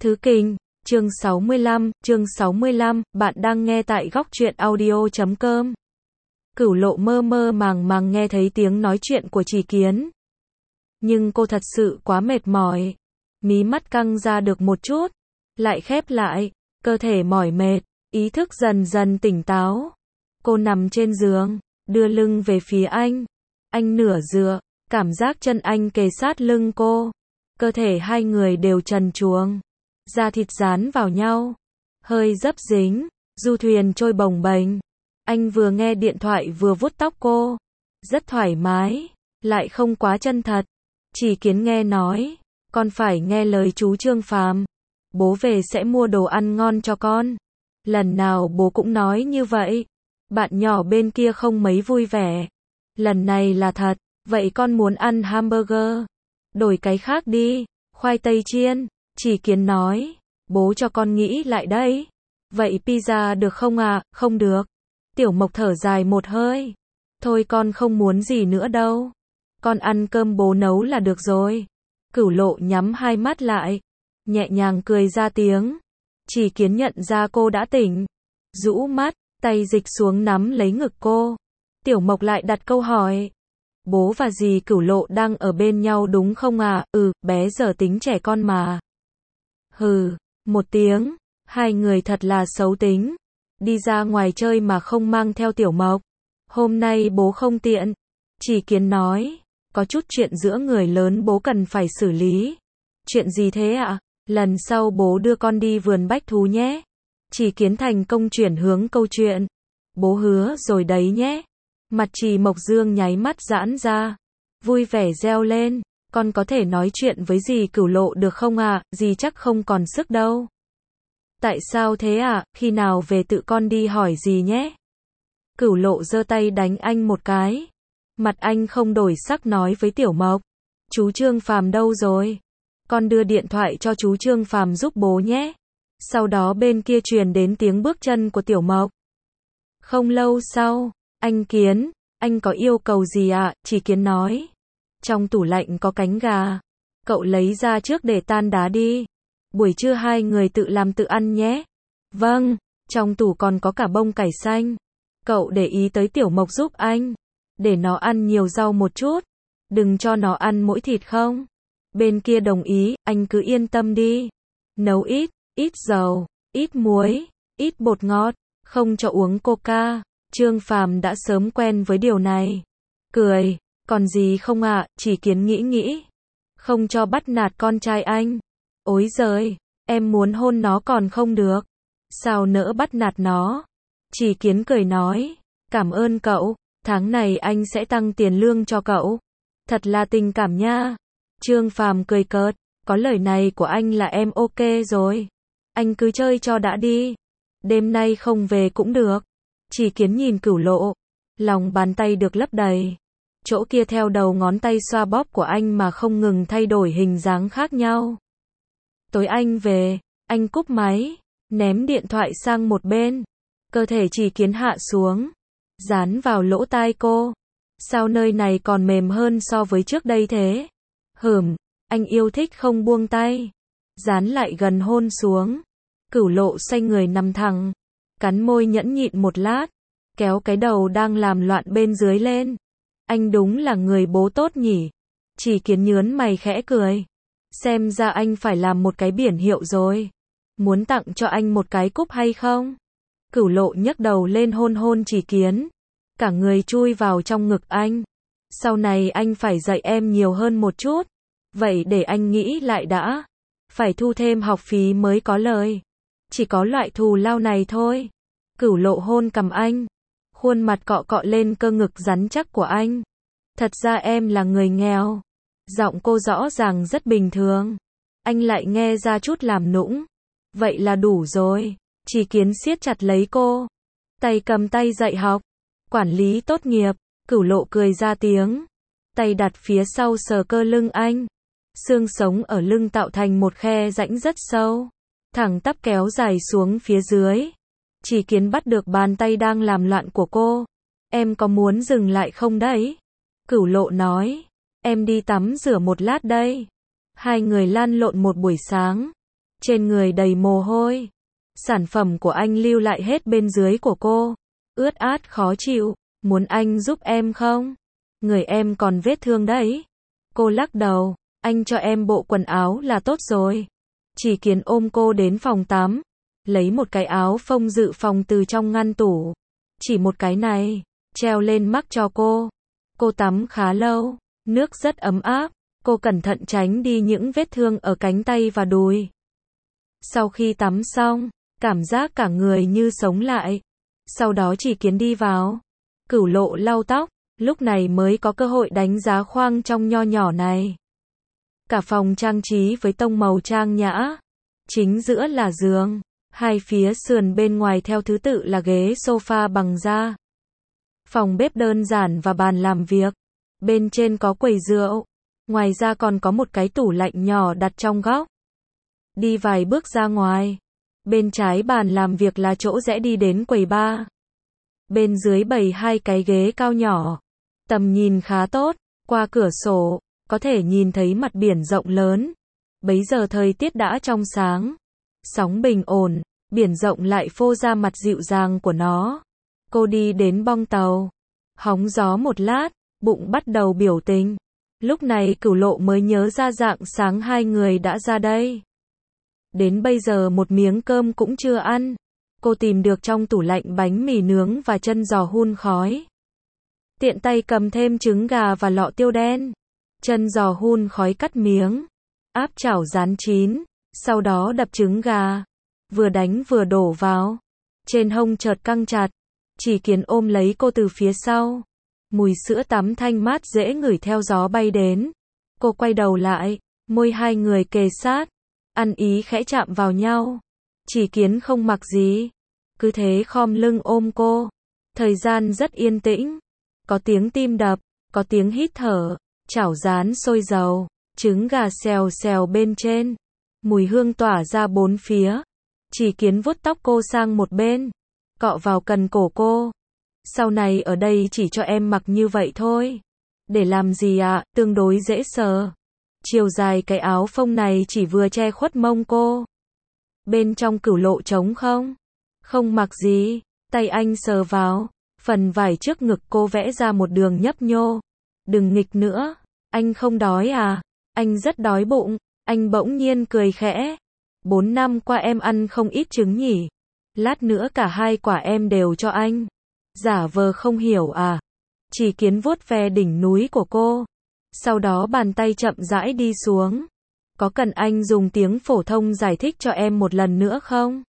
Thứ Kinh, chương 65, bạn đang nghe tại góc truyện audio.com. Cửu Lộ mơ mơ màng màng nghe thấy tiếng nói chuyện của Chỉ Kiến. Nhưng cô thật sự quá mệt mỏi. Mí mắt căng ra được một chút, lại khép lại, cơ thể mỏi mệt, ý thức dần dần tỉnh táo. Cô nằm trên giường, đưa lưng về phía anh. Anh nửa dựa, cảm giác chân anh kề sát lưng cô. Cơ thể hai người đều trần truồng, da thịt dán vào nhau, hơi dấp dính, du thuyền trôi bồng bềnh. Anh vừa nghe điện thoại vừa vuốt tóc cô, rất thoải mái, lại không quá chân thật. Chỉ Kiến nghe nói, con phải nghe lời chú Trương Phàm, bố về sẽ mua đồ ăn ngon cho con. Lần nào bố cũng nói như vậy. Bạn nhỏ bên kia không mấy vui vẻ. Lần này là thật, vậy con muốn ăn hamburger? Đổi cái khác đi, khoai tây chiên. Chỉ Kiến nói, bố cho con nghĩ lại đấy. Vậy pizza được không ạ? Không được. Tiểu Mộc thở dài một hơi. Thôi con không muốn gì nữa đâu. Con ăn cơm bố nấu là được rồi. Cửu Lộ nhắm hai mắt lại, nhẹ nhàng cười ra tiếng. Chỉ Kiến nhận ra cô đã tỉnh, rũ mắt, tay dịch xuống nắm lấy ngực cô. Tiểu Mộc lại đặt câu hỏi. Bố và dì Cửu Lộ đang ở bên nhau đúng không à? Bé giờ tính trẻ con mà. Hừ, một tiếng. Hai người thật là xấu tính. Đi ra ngoài chơi mà không mang theo Tiểu Mộc. Hôm nay bố không tiện. Chỉ Kiến nói, có chút chuyện giữa người lớn bố cần phải xử lý. Chuyện gì thế ạ? Lần sau bố đưa con đi vườn bách thú nhé. Chỉ Kiến thành công chuyển hướng câu chuyện. Bố hứa rồi đấy nhé. Mặt Trì Mộc Dương nháy mắt giãn ra, vui vẻ reo lên, con có thể nói chuyện với dì Cửu Lộ được không ạ? Dì chắc không còn sức đâu. Tại sao thế ạ? Khi nào về tự con đi hỏi dì nhé. Cửu Lộ giơ tay đánh anh một cái. Mặt anh không đổi sắc nói với Tiểu Mộc, chú Trương Phàm đâu rồi? Con đưa điện thoại cho chú Trương Phàm giúp bố nhé. Sau đó bên kia truyền đến tiếng bước chân của Tiểu Mộc. Không lâu sau, anh Kiến, anh có yêu cầu gì ạ? Chỉ Kiến nói. Trong tủ lạnh có cánh gà. Cậu lấy ra trước để tan đá đi. Buổi trưa hai người tự làm tự ăn nhé. Vâng, trong tủ còn có cả bông cải xanh. Cậu để ý tới Tiểu Mộc giúp anh. Để nó ăn nhiều rau một chút. Đừng cho nó ăn mỗi thịt không? Bên kia đồng ý, anh cứ yên tâm đi. Nấu ít, ít dầu, ít muối, ít bột ngọt, không cho uống coca. Trương Phàm đã sớm quen với điều này. Cười, còn gì không ạ? Chỉ Kiến nghĩ. Không cho bắt nạt con trai anh. Ối giời, em muốn hôn nó còn không được. Sao nỡ bắt nạt nó? Chỉ Kiến cười nói, cảm ơn cậu, tháng này anh sẽ tăng tiền lương cho cậu. Thật là tình cảm nha. Trương Phàm cười cợt, có lời này của anh là em ok rồi. Anh cứ chơi cho đã đi. Đêm nay không về cũng được. Chỉ Kiến nhìn Cửu Lộ, lòng bàn tay được lấp đầy. Chỗ kia theo đầu ngón tay xoa bóp của anh mà không ngừng thay đổi hình dáng khác nhau. Tối anh về, anh cúp máy, ném điện thoại sang một bên. Cơ thể Chỉ Kiến hạ xuống, dán vào lỗ tai cô. Sao nơi này còn mềm hơn so với trước đây thế? Anh yêu thích không buông tay. Dán lại gần hôn xuống. Cửu Lộ xoay người nằm thẳng, cắn môi nhẫn nhịn một lát, kéo cái đầu đang làm loạn bên dưới lên. Anh đúng là người bố tốt nhỉ? Chỉ Kiến nhớn mày khẽ cười. Xem ra anh phải làm một cái biển hiệu rồi. Muốn tặng cho anh một cái cúp hay không? Cửu Lộ nhấc đầu lên hôn hôn Chỉ Kiến. Cả người chui vào trong ngực anh. Sau này anh phải dạy em nhiều hơn một chút. Vậy để anh nghĩ lại đã. Phải thu thêm học phí mới có lời. Chỉ có loại thù lao này thôi. Cửu Lộ hôn cằm anh. Khuôn mặt cọ cọ lên cơ ngực rắn chắc của anh. Thật ra em là người nghèo. Giọng cô rõ ràng rất bình thường. Anh lại nghe ra chút làm nũng. Vậy là đủ rồi. Chỉ Kiến siết chặt lấy cô. Tay cầm tay dạy học. Quản lý tốt nghiệp. Cửu Lộ cười ra tiếng. Tay đặt phía sau sờ cơ lưng anh. Xương sống ở lưng tạo thành một khe rãnh rất sâu. Thẳng tắp kéo dài xuống phía dưới. Chỉ Kiến bắt được bàn tay đang làm loạn của cô. Em có muốn dừng lại không đấy? Cửu Lộ nói. Em đi tắm rửa một lát đây. Hai người lăn lộn một buổi sáng. trên người đầy mồ hôi. Sản phẩm của anh lưu lại hết bên dưới của cô. Ướt át khó chịu, muốn anh giúp em không? Người em còn vết thương đấy. Cô lắc đầu, anh cho em bộ quần áo là tốt rồi. Chỉ Kiến ôm cô đến phòng tắm, lấy một cái áo phông dự phòng từ trong ngăn tủ. Chỉ một cái này, treo lên mắc cho cô. Cô tắm khá lâu, nước rất ấm áp, cô cẩn thận tránh đi những vết thương ở cánh tay và đùi. Sau khi tắm xong, cảm giác cả người như sống lại. Sau đó Chỉ Kiến đi vào. Cửu Lộ lau tóc, lúc này mới có cơ hội đánh giá khoang trong nho nhỏ này. Cả phòng trang trí với tông màu trang nhã. Chính giữa là giường, hai phía sườn bên ngoài theo thứ tự là ghế sofa bằng da. Phòng bếp đơn giản và bàn làm việc. Bên trên có quầy rượu. Ngoài ra còn có một cái tủ lạnh nhỏ đặt trong góc. Đi vài bước ra ngoài. Bên trái bàn làm việc là chỗ rẽ đi đến quầy bar. Bên dưới bày hai cái ghế cao nhỏ. Tầm nhìn khá tốt, qua cửa sổ, có thể nhìn thấy mặt biển rộng lớn. Bấy giờ thời tiết đã trong sáng. Sóng bình ổn, biển rộng lại phô ra mặt dịu dàng của nó. Cô đi đến bong tàu. Hóng gió một lát, bụng bắt đầu biểu tình. Lúc này Cửu Lộ mới nhớ ra rạng sáng hai người đã ra đây. Đến bây giờ một miếng cơm cũng chưa ăn. Cô tìm được trong tủ lạnh bánh mì nướng và chân giò hun khói. Tiện tay cầm thêm trứng gà và lọ tiêu đen. Chân giò hun khói cắt miếng. Áp chảo rán chín. Sau đó đập trứng gà. Vừa đánh vừa đổ vào. Trên hông chợt căng chặt. Chỉ Kiến ôm lấy cô từ phía sau. Mùi sữa tắm thanh mát dễ ngửi theo gió bay đến. Cô quay đầu lại. Môi hai người kề sát. Ăn ý khẽ chạm vào nhau. Chỉ Kiến không mặc gì. Cứ thế khom lưng ôm cô. Thời gian rất yên tĩnh. Có tiếng tim đập. Có tiếng hít thở. Chảo rán sôi dầu. Trứng gà xèo xèo bên trên. Mùi hương tỏa ra bốn phía. Chỉ Kiến vuốt tóc cô sang một bên. Cọ vào cần cổ cô. Sau này ở đây chỉ cho em mặc như vậy thôi. Để làm gì ạ? Tương đối dễ sờ. Chiều dài cái áo phông này chỉ vừa che khuất mông cô. Bên trong Cửu Lộ trống không? Không mặc gì. Tay anh sờ vào. Phần vải trước ngực cô vẽ ra một đường nhấp nhô. Đừng nghịch nữa. Anh không đói à? Anh rất đói bụng. Anh bỗng nhiên cười khẽ. 4 năm qua em ăn không ít trứng nhỉ? Lát nữa cả hai quả em đều cho anh. Giả vờ không hiểu à? Chỉ Kiến vuốt ve đỉnh núi của cô. Sau đó bàn tay chậm rãi đi xuống. Có cần anh dùng tiếng phổ thông giải thích cho em một lần nữa không?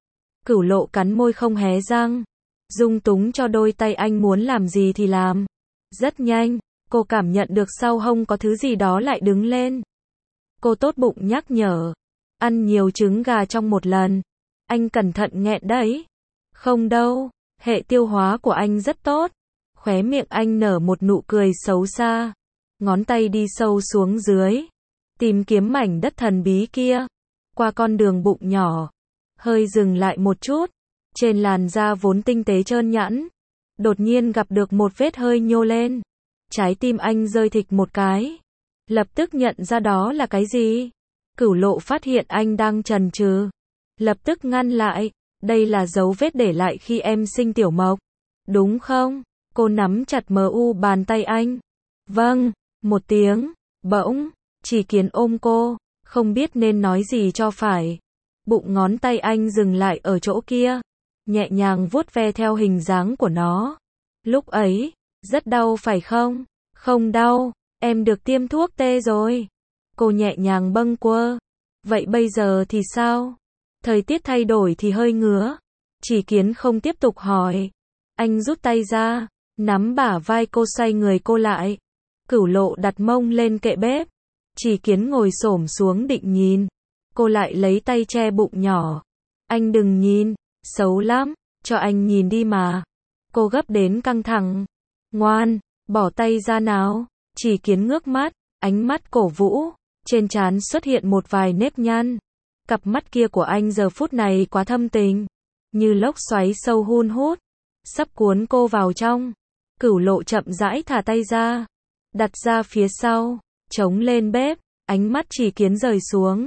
Cửu Lộ cắn môi không hé răng. Dung túng cho đôi tay anh muốn làm gì thì làm. Rất nhanh, cô cảm nhận được sau hông có thứ gì đó lại đứng lên. Cô tốt bụng nhắc nhở. Ăn nhiều trứng gà trong một lần. Anh cẩn thận nghẹn đấy. Không đâu, hệ tiêu hóa của anh rất tốt. Khóe miệng anh nở một nụ cười xấu xa. Ngón tay đi sâu xuống dưới. Tìm kiếm mảnh đất thần bí kia. Qua con đường bụng nhỏ. Hơi dừng lại một chút. Trên làn da vốn tinh tế trơn nhẵn. Đột nhiên gặp được một vết hơi nhô lên. Trái tim anh rơi thịch một cái. Lập tức nhận ra đó là cái gì. Cửu Lộ phát hiện anh đang chần chừ. Lập tức ngăn lại. Đây là dấu vết để lại khi em sinh Tiểu Mộc. Đúng không? Cô nắm chặt bàn tay anh. Vâng, một tiếng. Bỗng, Chỉ Kiến ôm cô. Không biết nên nói gì cho phải. Bụng ngón tay anh dừng lại ở chỗ kia. Nhẹ nhàng vuốt ve theo hình dáng của nó. Lúc ấy, rất đau phải không? Không đau, em được tiêm thuốc tê rồi. Cô nhẹ nhàng bâng quơ. Vậy bây giờ thì sao? Thời tiết thay đổi thì hơi ngứa. Chỉ Kiến không tiếp tục hỏi. Anh rút tay ra, nắm bả vai cô xoay người cô lại. Cửu Lộ đặt mông lên kệ bếp. Chỉ Kiến ngồi xổm xuống định nhìn. Cô lại lấy tay che bụng nhỏ. Anh đừng nhìn, xấu lắm, cho anh nhìn đi mà. Cô gấp đến căng thẳng. Ngoan, bỏ tay ra nào. Chỉ Kiến ngước mắt, ánh mắt cổ vũ. Trên trán xuất hiện một vài nếp nhăn. Cặp mắt kia của anh giờ phút này quá thâm tình. Như lốc xoáy sâu hun hút. Sắp cuốn cô vào trong. Cửu Lộ chậm rãi thả tay ra. Đặt ra phía sau. Chống lên bếp. Ánh mắt Chỉ Kiến rời xuống.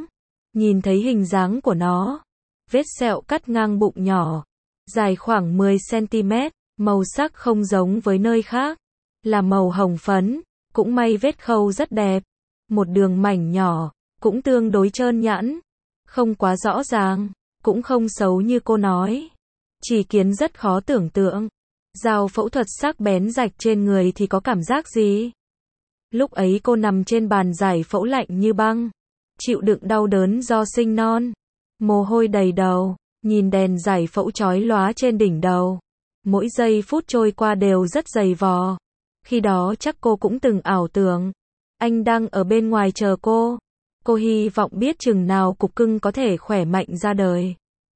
nhìn thấy hình dáng của nó. Vết sẹo cắt ngang bụng nhỏ, dài khoảng 10 cm, màu sắc không giống với nơi khác, là màu hồng phấn, cũng may vết khâu rất đẹp. Một đường mảnh nhỏ, cũng tương đối trơn nhẵn, không quá rõ ràng, cũng không xấu như cô nói. Chỉ Kiến rất khó tưởng tượng, dao phẫu thuật sắc bén rạch trên người thì có cảm giác gì. Lúc ấy cô nằm trên bàn giải phẫu lạnh như băng, chịu đựng đau đớn do sinh non, mồ hôi đầy đầu, nhìn đèn giải phẫu chói lóa trên đỉnh đầu. Mỗi giây phút trôi qua đều rất dày vò. Khi đó chắc cô cũng từng ảo tưởng, anh đang ở bên ngoài chờ cô. Cô hy vọng biết chừng nào cục cưng có thể khỏe mạnh ra đời.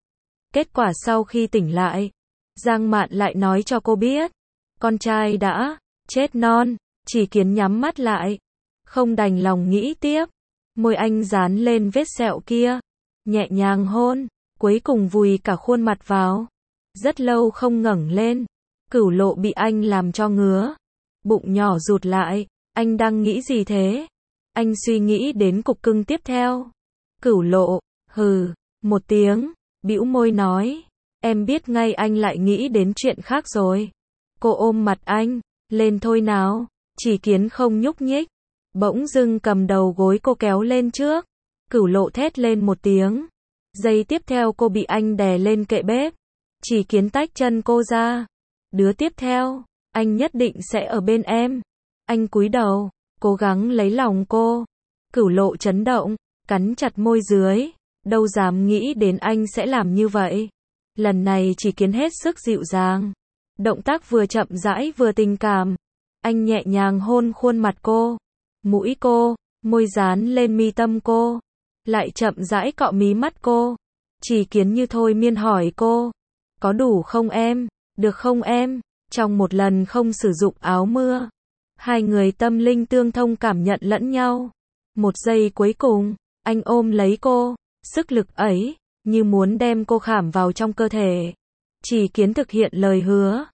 Kết quả sau khi tỉnh lại, Giang Mạn lại nói cho cô biết, con trai đã chết non. Chỉ Kiến nhắm mắt lại, không đành lòng nghĩ tiếp. Môi anh dán lên vết sẹo kia, nhẹ nhàng hôn, cuối cùng vùi cả khuôn mặt vào. Rất lâu không ngẩng lên, Cửu Lộ bị anh làm cho ngứa, bụng nhỏ rụt lại. Anh đang nghĩ gì thế? Anh suy nghĩ đến cục cưng tiếp theo. Cửu Lộ, hừ, một tiếng, bĩu môi nói, em biết ngay anh lại nghĩ đến chuyện khác rồi. Cô ôm mặt anh, lên thôi nào. Chỉ Kiến không nhúc nhích, bỗng dưng cầm đầu gối cô kéo lên trước. Cửu Lộ thét lên một tiếng. Giây tiếp theo cô bị anh đè lên kệ bếp. Chỉ Kiến tách chân cô ra. Đứa tiếp theo, anh nhất định sẽ ở bên em. Anh cúi đầu, cố gắng lấy lòng cô. Cửu Lộ chấn động, cắn chặt môi dưới, đâu dám nghĩ đến anh sẽ làm như vậy. Lần này Chỉ Kiến hết sức dịu dàng, động tác vừa chậm rãi vừa tình cảm. Anh nhẹ nhàng hôn khuôn mặt cô, mũi cô, môi dán lên mi tâm cô, lại chậm rãi cọ mí mắt cô. Chỉ Kiến như thôi miên hỏi cô, có đủ không em, được không em? Trong một lần không sử dụng áo mưa, hai người tâm linh tương thông cảm nhận lẫn nhau. Một giây cuối cùng, anh ôm lấy cô, sức lực ấy, như muốn đem cô khảm vào trong cơ thể. Chỉ Kiến thực hiện lời hứa,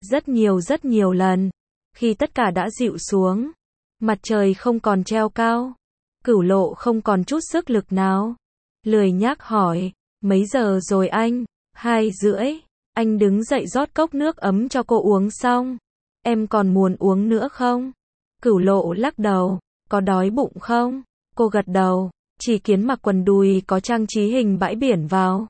rất nhiều lần. Khi tất cả đã dịu xuống, mặt trời không còn treo cao, Cửu Lộ không còn chút sức lực nào, lười nhác hỏi, mấy giờ rồi anh? 2:30. Anh đứng dậy rót cốc nước ấm cho cô uống xong. Em còn muốn uống nữa không? Cửu Lộ lắc đầu, có đói bụng không? Cô gật đầu. Chỉ Kiến mặc quần đùi có trang trí hình bãi biển vào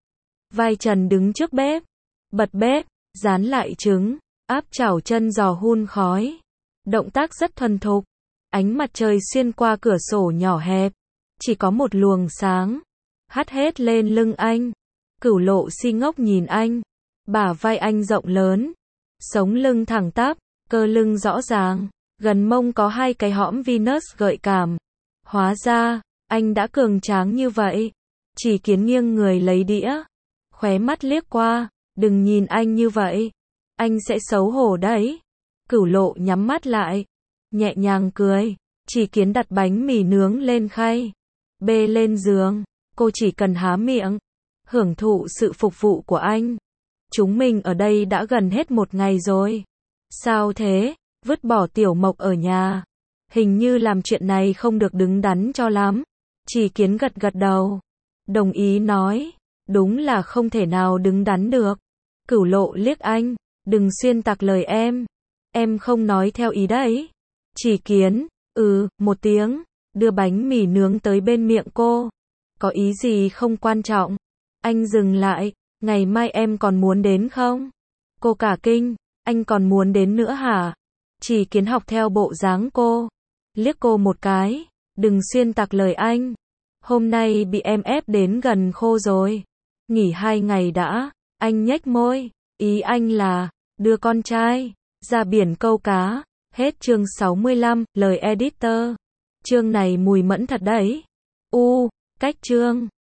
vai trần đứng trước bếp, bật bếp, dán lại trứng, áp chảo chân giò hun khói. Động tác rất thuần thục. Ánh mặt trời xuyên qua cửa sổ nhỏ hẹp, chỉ có một luồng sáng hắt hết lên lưng anh. Cửu Lộ si ngốc nhìn anh, bả vai anh rộng lớn, sống lưng thẳng tắp, cơ lưng rõ ràng, gần mông có hai cái hõm Venus gợi cảm. Hóa ra, anh đã cường tráng như vậy. Chỉ Kiến nghiêng người lấy đĩa, khóe mắt liếc qua, đừng nhìn anh như vậy, anh sẽ xấu hổ đấy. Cửu Lộ nhắm mắt lại, nhẹ nhàng cười. Chỉ Kiến đặt bánh mì nướng lên khay, bê lên giường, cô chỉ cần há miệng, hưởng thụ sự phục vụ của anh. Chúng mình ở đây đã gần hết một ngày rồi. Sao thế? Vứt bỏ Tiểu Mộc ở nhà. Hình như làm chuyện này không được đứng đắn cho lắm. Chỉ Kiến gật gật đầu, đồng ý nói, đúng là không thể nào đứng đắn được. Cửu Lộ liếc anh, đừng xuyên tạc lời em không nói theo ý đấy. Chỉ Kiến, một tiếng, đưa bánh mì nướng tới bên miệng cô. Có ý gì không quan trọng. Anh dừng lại, ngày mai em còn muốn đến không? Cô cả kinh, anh còn muốn đến nữa hả? Chỉ Kiến học theo bộ dáng cô, liếc cô một cái, đừng xuyên tạc lời anh. Hôm nay bị em ép đến gần khô rồi. Nghỉ 2 ngày đã. Anh nhếch môi, ý anh là đưa con trai ra biển câu cá. Hết chương 65, lời editor. Chương này mùi mẫn thật đấy. Cách chương